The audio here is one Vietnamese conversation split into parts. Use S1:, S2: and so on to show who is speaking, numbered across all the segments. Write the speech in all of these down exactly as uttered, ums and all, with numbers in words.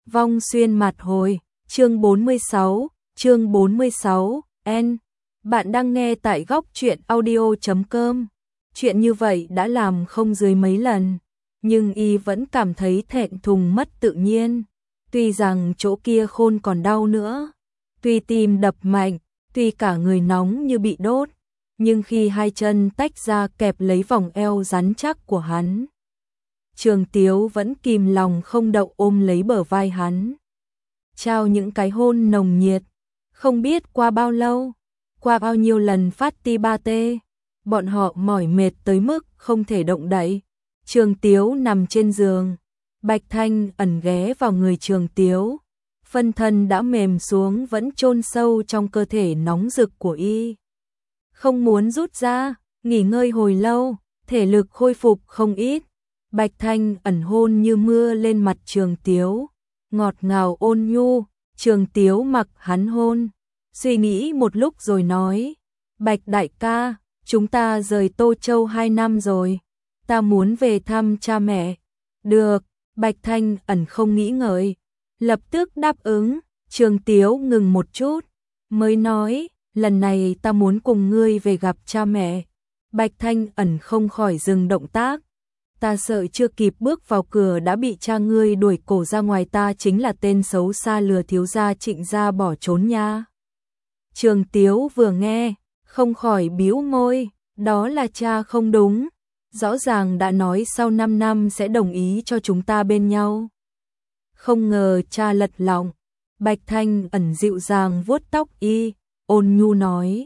S1: Vong xuyên mặt hồi, chương bốn mươi sáu, chương bốn mươi sáu, N. Bạn đang nghe tại góc truyện audio chấm com. Chuyện như vậy đã làm không dưới mấy lần, nhưng y vẫn cảm thấy thẹn thùng mất tự nhiên. Tuy rằng chỗ kia khôn còn đau nữa, tuy tim đập mạnh, tuy cả người nóng như bị đốt, nhưng khi hai chân tách ra kẹp lấy vòng eo rắn chắc của hắn, Trường Tiếu vẫn kìm lòng không đậu ôm lấy bờ vai hắn, trao những cái hôn nồng nhiệt. Không biết qua bao lâu, qua bao nhiêu lần phát ti ba tê, bọn họ mỏi mệt tới mức không thể động đậy. Trường Tiếu nằm trên giường, Bạch Thanh ẩn ghé vào người Trường Tiếu, phân thân đã mềm xuống vẫn chôn sâu trong cơ thể nóng rực của y. Không muốn rút ra, nghỉ ngơi hồi lâu, thể lực khôi phục không ít. Bạch Thanh ẩn hôn như mưa lên mặt Trường Tiếu, ngọt ngào ôn nhu. Trường Tiếu mặc hắn hôn, suy nghĩ một lúc rồi nói: Bạch đại ca, chúng ta rời Tô Châu hai năm rồi, ta muốn về thăm cha mẹ. Được, Bạch Thanh ẩn không nghĩ ngợi, lập tức đáp ứng. Trường Tiếu ngừng một chút, mới nói: lần này ta muốn cùng ngươi về gặp cha mẹ. Bạch Thanh ẩn không khỏi dừng động tác. Ta sợ chưa kịp bước vào cửa đã bị cha ngươi đuổi cổ ra ngoài, ta chính là tên xấu xa lừa thiếu gia Trịnh gia bỏ trốn nha. Trường Tiếu vừa nghe, không khỏi bĩu môi, đó là cha không đúng, rõ ràng đã nói sau năm năm sẽ đồng ý cho chúng ta bên nhau. Không ngờ cha lật lọng. Bạch Thanh ẩn dịu dàng vuốt tóc y, ôn nhu nói: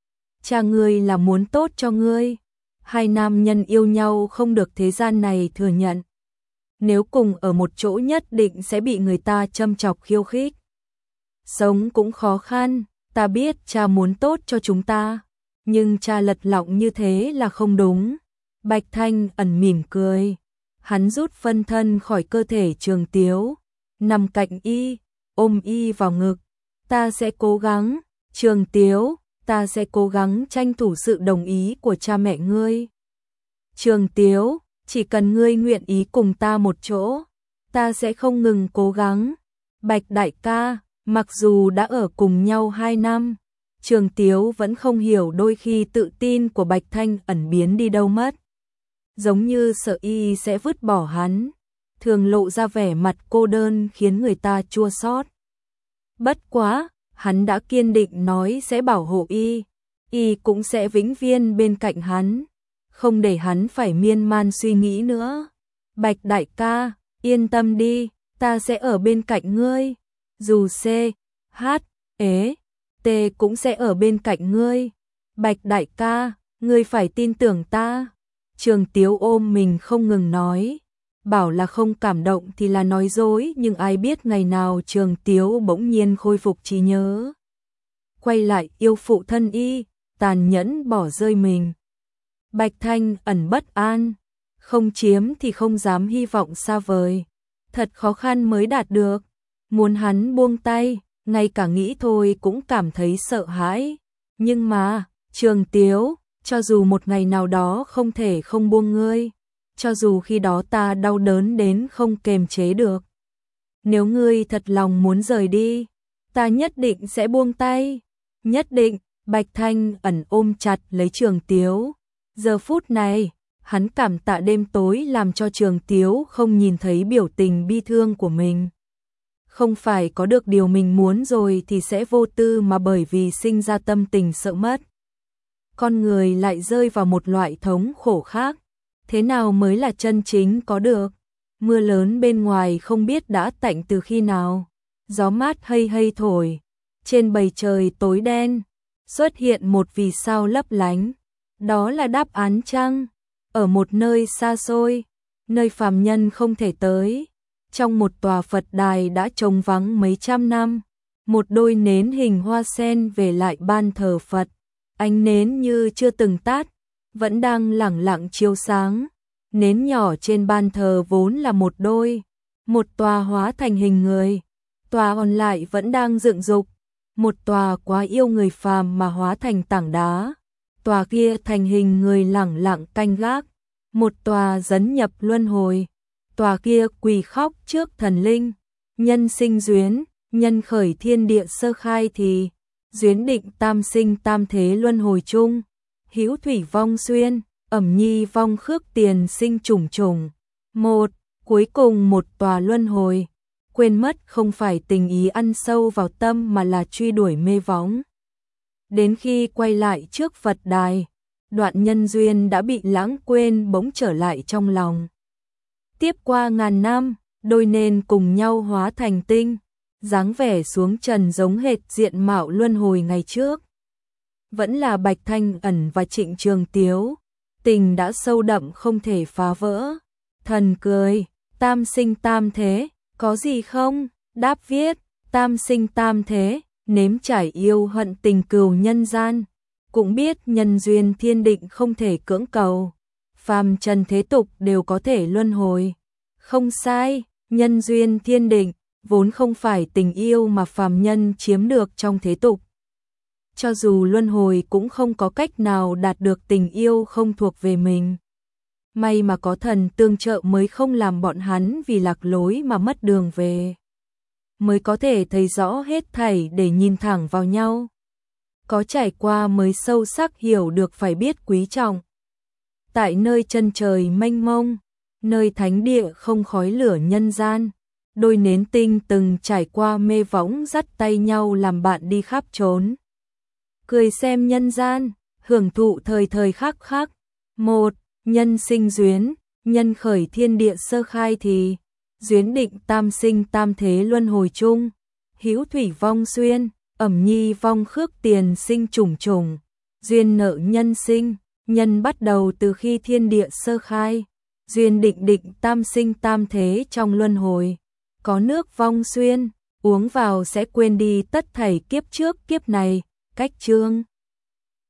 S1: cha ngươi là muốn tốt cho ngươi. Hai nam nhân yêu nhau không được thế gian này thừa nhận. Nếu cùng ở một chỗ nhất định sẽ bị người ta châm chọc khiêu khích. Sống cũng khó khăn, ta biết cha muốn tốt cho chúng ta, nhưng cha lật lọng như thế là không đúng. Bạch Thanh ẩn mỉm cười, hắn rút phân thân khỏi cơ thể Trường Tiếu, nằm cạnh y, ôm y vào ngực. Ta sẽ cố gắng, Trường Tiếu, ta sẽ cố gắng tranh thủ sự đồng ý của cha mẹ ngươi. Trường Tiếu, chỉ cần ngươi nguyện ý cùng ta một chỗ, ta sẽ không ngừng cố gắng. Bạch đại ca, mặc dù đã ở cùng nhau hai năm, Trường Tiếu vẫn không hiểu đôi khi tự tin của Bạch Thanh ẩn biến đi đâu mất. Giống như sợ y sẽ vứt bỏ hắn, thường lộ ra vẻ mặt cô đơn khiến người ta chua xót. Bất quá, hắn đã kiên định nói sẽ bảo hộ y, y cũng sẽ vĩnh viễn bên cạnh hắn, không để hắn phải miên man suy nghĩ nữa. Bạch đại ca, yên tâm đi, ta sẽ ở bên cạnh ngươi, dù C, H, E, T cũng sẽ ở bên cạnh ngươi. Bạch đại ca, ngươi phải tin tưởng ta. Trường Tiếu ôm mình không ngừng nói, bảo là không cảm động thì là nói dối, nhưng ai biết ngày nào Trường Tiếu bỗng nhiên khôi phục trí nhớ, quay lại yêu phụ thân y, tàn nhẫn bỏ rơi mình. Bạch Thanh ẩn bất an, không chiếm thì không dám hy vọng xa vời, thật khó khăn mới đạt được, muốn hắn buông tay, ngay cả nghĩ thôi cũng cảm thấy sợ hãi. Nhưng mà, Trường Tiếu, cho dù một ngày nào đó không thể không buông ngươi, cho dù khi đó ta đau đớn đến không kềm chế được, nếu ngươi thật lòng muốn rời đi, ta nhất định sẽ buông tay, nhất định. Bạch Thanh ẩn ôm chặt lấy Trường Tiếu. Giờ phút này, hắn cảm tạ đêm tối làm cho Trường Tiếu không nhìn thấy biểu tình bi thương của mình. Không phải có được điều mình muốn rồi thì sẽ vô tư, mà bởi vì sinh ra tâm tình sợ mất. Con người lại rơi vào một loại thống khổ khác. Thế nào mới là chân chính có được? Mưa lớn bên ngoài không biết đã tạnh từ khi nào. Gió mát hây hây thổi. Trên bầu trời tối đen, xuất hiện một vì sao lấp lánh. Đó là đáp án trăng. Ở một nơi xa xôi, nơi phàm nhân không thể tới. Trong một tòa Phật đài đã trống vắng mấy trăm năm, một đôi nến hình hoa sen về lại ban thờ Phật. Ánh nến như chưa từng tắt, vẫn đang lẳng lặng chiếu sáng. Nến nhỏ trên ban thờ vốn là một đôi, một tòa hóa thành hình người, tòa còn lại vẫn đang dựng dục. Một tòa quá yêu người phàm mà hóa thành tảng đá, tòa kia thành hình người lẳng lặng canh gác. Một tòa dấn nhập luân hồi, tòa kia quỳ khóc trước thần linh, nhân sinh duyến, nhân khởi thiên địa sơ khai thì, duyến định tam sinh tam thế luân hồi chung, hữu thủy vong xuyên, ẩm nhi vong khước tiền sinh trùng trùng. Một, cuối cùng một tòa luân hồi, quên mất không phải tình ý ăn sâu vào tâm mà là truy đuổi mê võng. Đến khi quay lại trước Phật đài, đoạn nhân duyên đã bị lãng quên bỗng trở lại trong lòng. Tiếp qua ngàn năm, đôi nên cùng nhau hóa thành tinh, dáng vẻ xuống trần giống hệt diện mạo luân hồi ngày trước. Vẫn là Bạch Thanh Ẩn và Trịnh Trường Tiếu, tình đã sâu đậm không thể phá vỡ. Thần cười, tam sinh tam thế, có gì không? Đáp viết, tam sinh tam thế, nếm trải yêu hận tình cừu nhân gian, cũng biết nhân duyên thiên định không thể cưỡng cầu, phàm trần thế tục đều có thể luân hồi. Không sai, nhân duyên thiên định vốn không phải tình yêu mà phàm nhân chiếm được trong thế tục. Cho dù luân hồi cũng không có cách nào đạt được tình yêu không thuộc về mình. May mà có thần tương trợ mới không làm bọn hắn vì lạc lối mà mất đường về. Mới có thể thấy rõ hết thảy để nhìn thẳng vào nhau. Có trải qua mới sâu sắc hiểu được phải biết quý trọng. Tại nơi chân trời mênh mông, nơi thánh địa không khói lửa nhân gian, đôi nến tinh từng trải qua mê võng dắt tay nhau làm bạn đi khắp trốn. Cười xem nhân gian, hưởng thụ thời thời khắc khắc. Một, nhân sinh duyến, nhân khởi thiên địa sơ khai thì, duyến định tam sinh tam thế luân hồi chung, hữu thủy vong xuyên, ẩm nhi vong khước tiền sinh trùng trùng, duyên nợ nhân sinh, nhân bắt đầu từ khi thiên địa sơ khai, duyên định định tam sinh tam thế trong luân hồi, có nước vong xuyên, uống vào sẽ quên đi tất thảy kiếp trước kiếp này, cách chương.